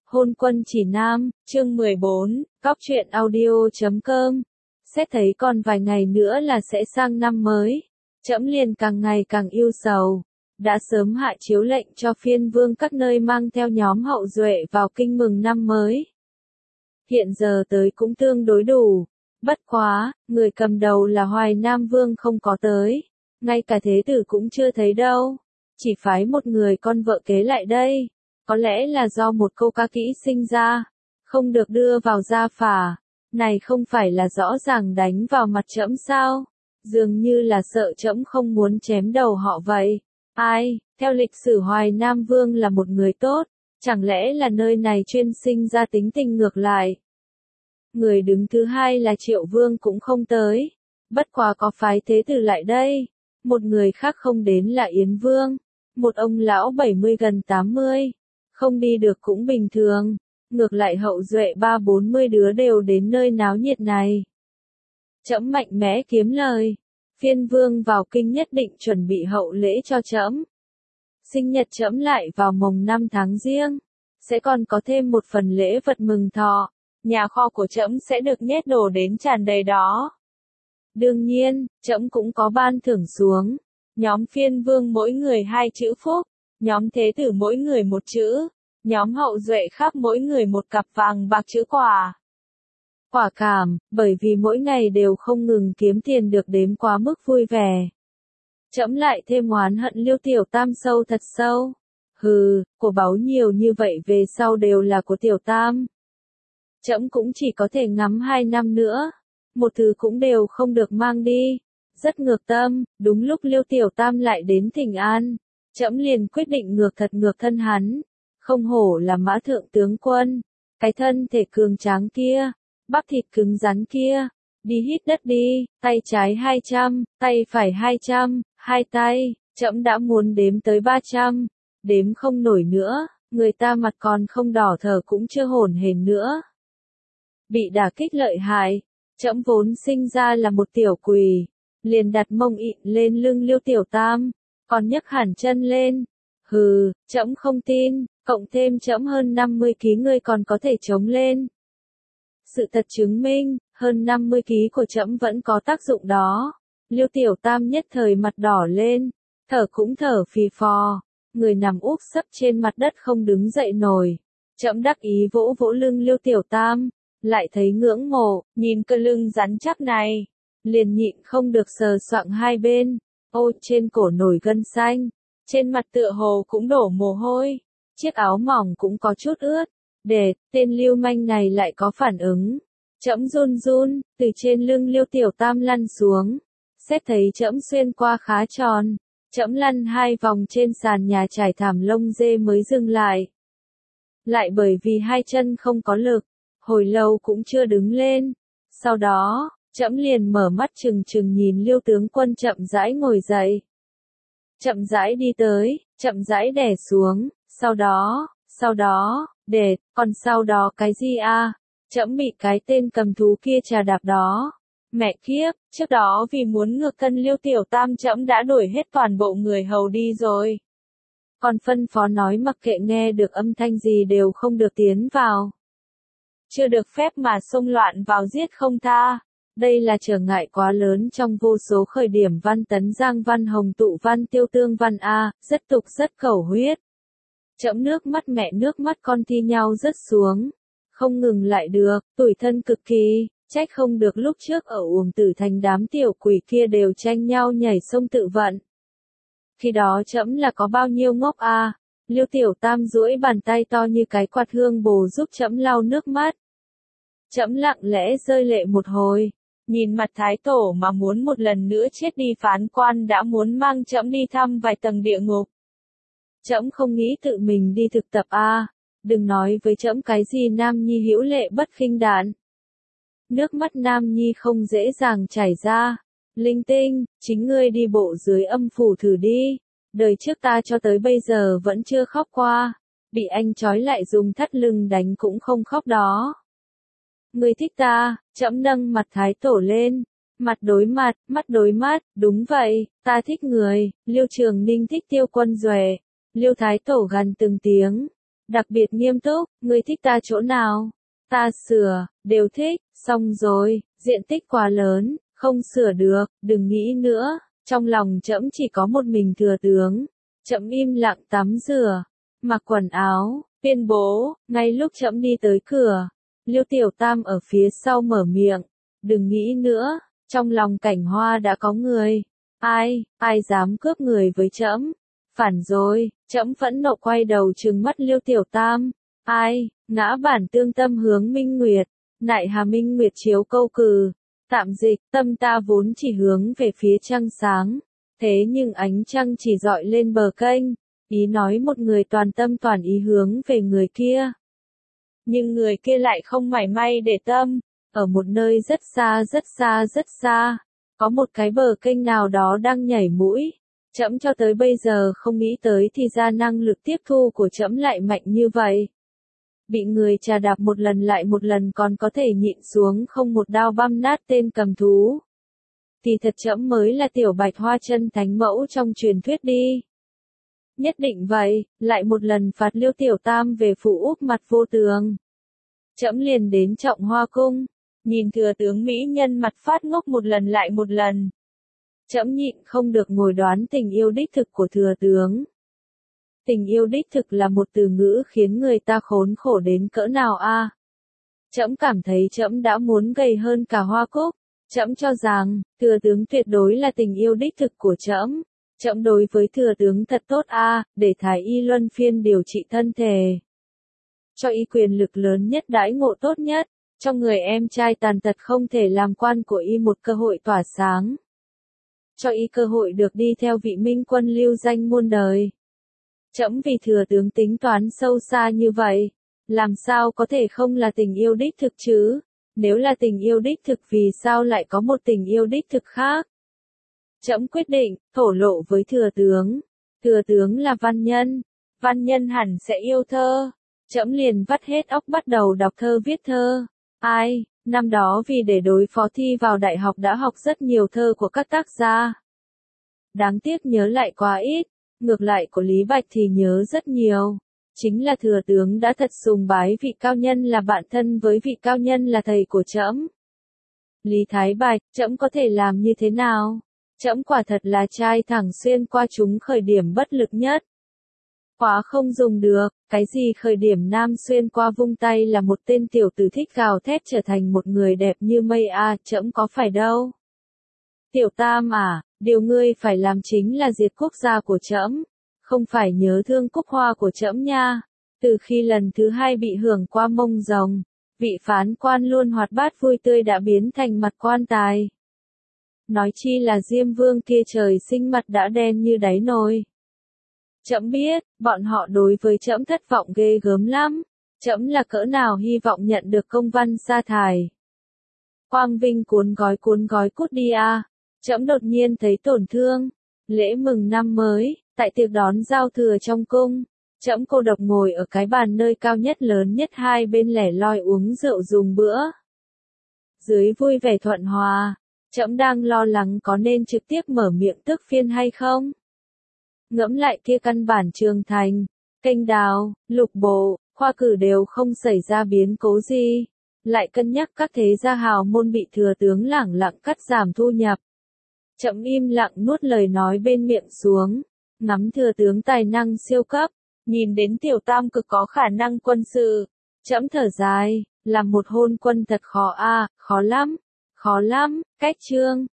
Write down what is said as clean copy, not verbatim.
Hôn quân chỉ nam, chương 14, Cóc truyện audio.com. Xét thấy còn vài ngày nữa là sẽ sang năm mới, trẫm liền càng ngày càng yêu sầu. Đã sớm hạ chiếu lệnh cho phiên vương các nơi mang theo nhóm hậu duệ vào kinh mừng năm mới. Hiện giờ tới cũng tương đối đủ. Bất quá, người cầm đầu là Hoài Nam Vương không có tới. Ngay cả thế tử cũng chưa thấy đâu. Chỉ phái một người con vợ kế lại đây. Có lẽ là do một câu ca kỹ sinh ra. Không được đưa vào gia phả. Này không phải là rõ ràng đánh vào mặt trẫm sao? Dường như là sợ trẫm không muốn chém đầu họ vậy. Ai, theo lịch sử Hoài Nam Vương là một người tốt. Chẳng lẽ là nơi này chuyên sinh ra tính tình ngược lại? Người đứng thứ hai là Triệu Vương cũng không tới. Bất quá có phái thế tử lại đây. Một người khác không đến là Yến Vương. Một ông lão 70 gần 80. Không đi được cũng bình thường. Ngược lại hậu duệ 30-40 đứa đều đến nơi náo nhiệt này. Trẫm mạnh mẽ kiếm lời. Phiên vương vào kinh nhất định chuẩn bị hậu lễ cho trẫm. Sinh nhật trẫm lại vào mồng 5 tháng Giêng. Sẽ còn có thêm một phần lễ vật mừng thọ. Nhà kho của trẫm sẽ được nhét đồ đến tràn đầy đó. Đương nhiên, trẫm cũng có ban thưởng xuống. Nhóm phiên vương mỗi người 2 chữ phúc. Nhóm thế tử mỗi người 1 chữ. Nhóm hậu duệ khác mỗi người 1 cặp vàng bạc chữ quả. Quả cảm, bởi vì mỗi ngày đều không ngừng kiếm tiền được đếm quá mức vui vẻ. Trẫm lại thêm oán hận Liêu Tiểu Tam sâu thật sâu. Hừ, của báu nhiều như vậy về sau đều là của Tiểu Tam. Trẫm cũng chỉ có thể ngắm 2 năm nữa. Một thứ cũng đều không được mang đi. Rất ngược tâm, đúng lúc Liêu Tiểu Tam lại đến thỉnh an. Trẫm liền quyết định ngược thật ngược thân hắn. Không hổ là mã thượng tướng quân. Cái thân thể cường tráng kia. Bắp thịt cứng rắn kia. Đi hít đất đi, tay trái 200, tay phải 200, 2 tay. Trẫm đã muốn đếm tới 300. Đếm không nổi nữa, người ta mặt còn không đỏ thở cũng chưa hổn hển nữa. Bị đả kích lợi hại. Trẫm vốn sinh ra là một tiểu quỳ. Liền đặt mông ịn lên lưng Liêu Tiểu Tam. Còn nhấc hẳn chân lên. Hừ, trẫm không tin, cộng thêm trẫm hơn 50 ký ngươi còn có thể chống lên. Sự thật chứng minh, hơn 50 ký của trẫm vẫn có tác dụng đó. Liêu Tiểu Tam nhất thời mặt đỏ lên, thở cũng thở phì phò, người nằm úp sấp trên mặt đất không đứng dậy nổi. Trẫm đắc ý vỗ vỗ lưng Liêu Tiểu Tam, lại thấy ngưỡng mộ, nhìn cơ lưng rắn chắc này, liền nhịn không được sờ soạng hai bên. Ôi, trên cổ nổi gân xanh, trên mặt tựa hồ cũng đổ mồ hôi, chiếc áo mỏng cũng có chút ướt. Tên lưu manh này lại có phản ứng. Trẫm run run, từ trên lưng Liêu Tiểu Tam lăn xuống. Xét thấy trẫm xuyên qua khá tròn. Trẫm lăn 2 vòng trên sàn nhà trải thảm lông dê mới dừng lại. Lại bởi vì 2 chân không có lực, hồi lâu cũng chưa đứng lên. Sau đó, trẫm liền mở mắt trừng trừng nhìn Liêu tướng quân chậm rãi ngồi dậy. Chậm rãi đi tới, chậm rãi đè xuống, sau đó, còn sau đó cái gì a? Trẫm bị cái tên cầm thú kia trà đạp đó. Mẹ kiếp, trước đó vì muốn ngược thân Liêu Tiểu Tam trẫm đã đuổi hết toàn bộ người hầu đi rồi. Còn phân phó nói mặc kệ nghe được âm thanh gì đều không được tiến vào. Chưa được phép mà xông loạn vào giết không tha. Đây là trở ngại quá lớn trong vô số khởi điểm văn tấn giang văn hồng tụ văn tiêu tương văn A, rất tục rất khẩu huyết. Trẫm nước mắt mẹ nước mắt con thi nhau rớt xuống. Không ngừng lại được, tủi thân cực kỳ, trách không được lúc trước ở Uổng Tử Thành đám tiểu quỷ kia đều tranh nhau nhảy sông tự vận. Khi đó trẫm là có bao nhiêu ngốc a. Liêu Tiểu Tam duỗi bàn tay to như cái quạt hương bồ giúp trẫm lau nước mắt. Trẫm lặng lẽ rơi lệ một hồi, nhìn mặt Thái Tổ mà muốn một lần nữa chết đi phán quan đã muốn mang trẫm đi thăm vài tầng địa ngục. Trẫm không nghĩ tự mình đi thực tập a. Đừng nói với trẫm cái gì Nam Nhi hữu lệ bất khinh đạn. Nước mắt Nam Nhi không dễ dàng chảy ra. Linh Tinh, chính ngươi đi bộ dưới âm phủ thử đi. Đời trước ta cho tới bây giờ vẫn chưa khóc qua. Bị anh trói lại dùng thắt lưng đánh cũng không khóc đó. Ngươi thích ta, trẫm nâng mặt Thái Tổ lên. Mặt đối mặt, mắt đối mắt, đúng vậy, ta thích người. Liêu Trường Ninh thích Tiêu Quân Duệ. Liêu Thái Tổ gằn từng tiếng. Đặc biệt nghiêm túc, ngươi thích ta chỗ nào? Ta sửa, đều thích, xong rồi, diện tích quá lớn, không sửa được, đừng nghĩ nữa. Trong lòng trẫm chỉ có một mình thừa tướng. Trẫm im lặng tắm rửa, mặc quần áo, tuyên bố, ngay lúc trẫm đi tới cửa, Liêu Tiểu Tam ở phía sau mở miệng, đừng nghĩ nữa, trong lòng Cảnh Hoa đã có người. Ai dám cướp người với trẫm? Phản rồi, trẫm phẫn nộ quay đầu trừng mắt Liêu Tiểu Tam. Ngã bản tương tâm hướng Minh Nguyệt, nại hà Minh Nguyệt chiếu câu cừ. Tạm dịch, tâm ta vốn chỉ hướng về phía trăng sáng. Thế nhưng ánh trăng chỉ dọi lên bờ kênh. Ý nói một người toàn tâm toàn ý hướng về người kia. Nhưng người kia lại không mảy may để tâm. Ở một nơi rất xa rất xa rất xa. Có một cái bờ kênh nào đó đang nhảy mũi. Trẫm cho tới bây giờ không nghĩ tới thì ra năng lực tiếp thu của trẫm lại mạnh như vậy. Bị người trà đạp một lần lại một lần còn có thể nhịn xuống không một đao băm nát tên cầm thú. Thì thật trẫm mới là tiểu bạch hoa chân thánh mẫu trong truyền thuyết đi. Nhất định vậy, lại một lần phạt Liêu Tiểu Tam về phủ úp mặt vô tường. Trẫm liền đến Trọng Hoa Cung, nhìn thừa tướng mỹ nhân mặt phát ngốc một lần lại một lần. Trẫm nhịn không được ngồi đoán tình yêu đích thực của thừa tướng. Tình yêu đích thực là một từ ngữ khiến người ta khốn khổ đến cỡ nào a? Trẫm cảm thấy trẫm đã muốn gầy hơn cả Hoa Cúc. Trẫm cho rằng, thừa tướng tuyệt đối là tình yêu đích thực của trẫm. Trẫm đối với thừa tướng thật tốt a, để thái y luân phiên điều trị thân thể. Cho y quyền lực lớn nhất đãi ngộ tốt nhất, cho người em trai tàn tật không thể làm quan của y một cơ hội tỏa sáng. Cho y cơ hội được đi theo vị minh quân lưu danh muôn đời. Trẫm vì thừa tướng tính toán sâu xa như vậy, làm sao có thể không là tình yêu đích thực chứ? Nếu là tình yêu đích thực vì sao lại có một tình yêu đích thực khác? Trẫm quyết định, thổ lộ với thừa tướng. Thừa tướng là văn nhân hẳn sẽ yêu thơ. Trẫm liền vắt hết óc bắt đầu đọc thơ viết thơ. Năm đó vì để đối phó thi vào đại học đã học rất nhiều thơ của các tác gia. Đáng tiếc nhớ lại quá ít, ngược lại của Lý Bạch thì nhớ rất nhiều. Chính là thừa tướng đã thật sùng bái vị cao nhân là bạn thân với vị cao nhân là thầy của trẫm. Lý Thái Bạch, trẫm có thể làm như thế nào? Trẫm quả thật là trai thẳng xuyên qua chúng khởi điểm bất lực nhất. Quá không dùng được, cái gì khởi điểm nam xuyên qua vung tay là một tên tiểu tử thích gào thét trở thành một người đẹp như mây a, trẫm có phải đâu. Tiểu Tam à, điều ngươi phải làm chính là diệt quốc gia của trẫm, không phải nhớ thương cúc hoa của trẫm nha. Từ khi lần thứ hai bị hưởng qua mông rồng, vị phán quan luôn hoạt bát vui tươi đã biến thành mặt quan tài. Nói chi là Diêm Vương kia trời sinh mặt đã đen như đáy nồi. Trẫm biết, bọn họ đối với trẫm thất vọng ghê gớm lắm. Trẫm là cỡ nào hy vọng nhận được công văn sa thải. Quang Vinh cuốn gói cút đi a. Trẫm đột nhiên thấy tổn thương. Lễ mừng năm mới, tại tiệc đón giao thừa trong cung, trẫm cô độc ngồi ở cái bàn nơi cao nhất lớn nhất hai bên lẻ loi uống rượu dùng bữa. Dưới vui vẻ thuận hòa, trẫm đang lo lắng có nên trực tiếp mở miệng tước phiên hay không. Ngẫm lại kia căn bản Trường Thành, Kênh Đào, Lục Bộ, Khoa Cử đều không xảy ra biến cố gì. Lại cân nhắc các thế gia hào môn bị thừa tướng lẳng lặng cắt giảm thu nhập. Trẫm im lặng nuốt lời nói bên miệng xuống, ngắm thừa tướng tài năng siêu cấp, nhìn đến Tiểu Tam cực có khả năng quân sự. Trẫm thở dài, làm một hôn quân thật khó a, khó lắm, cách chương.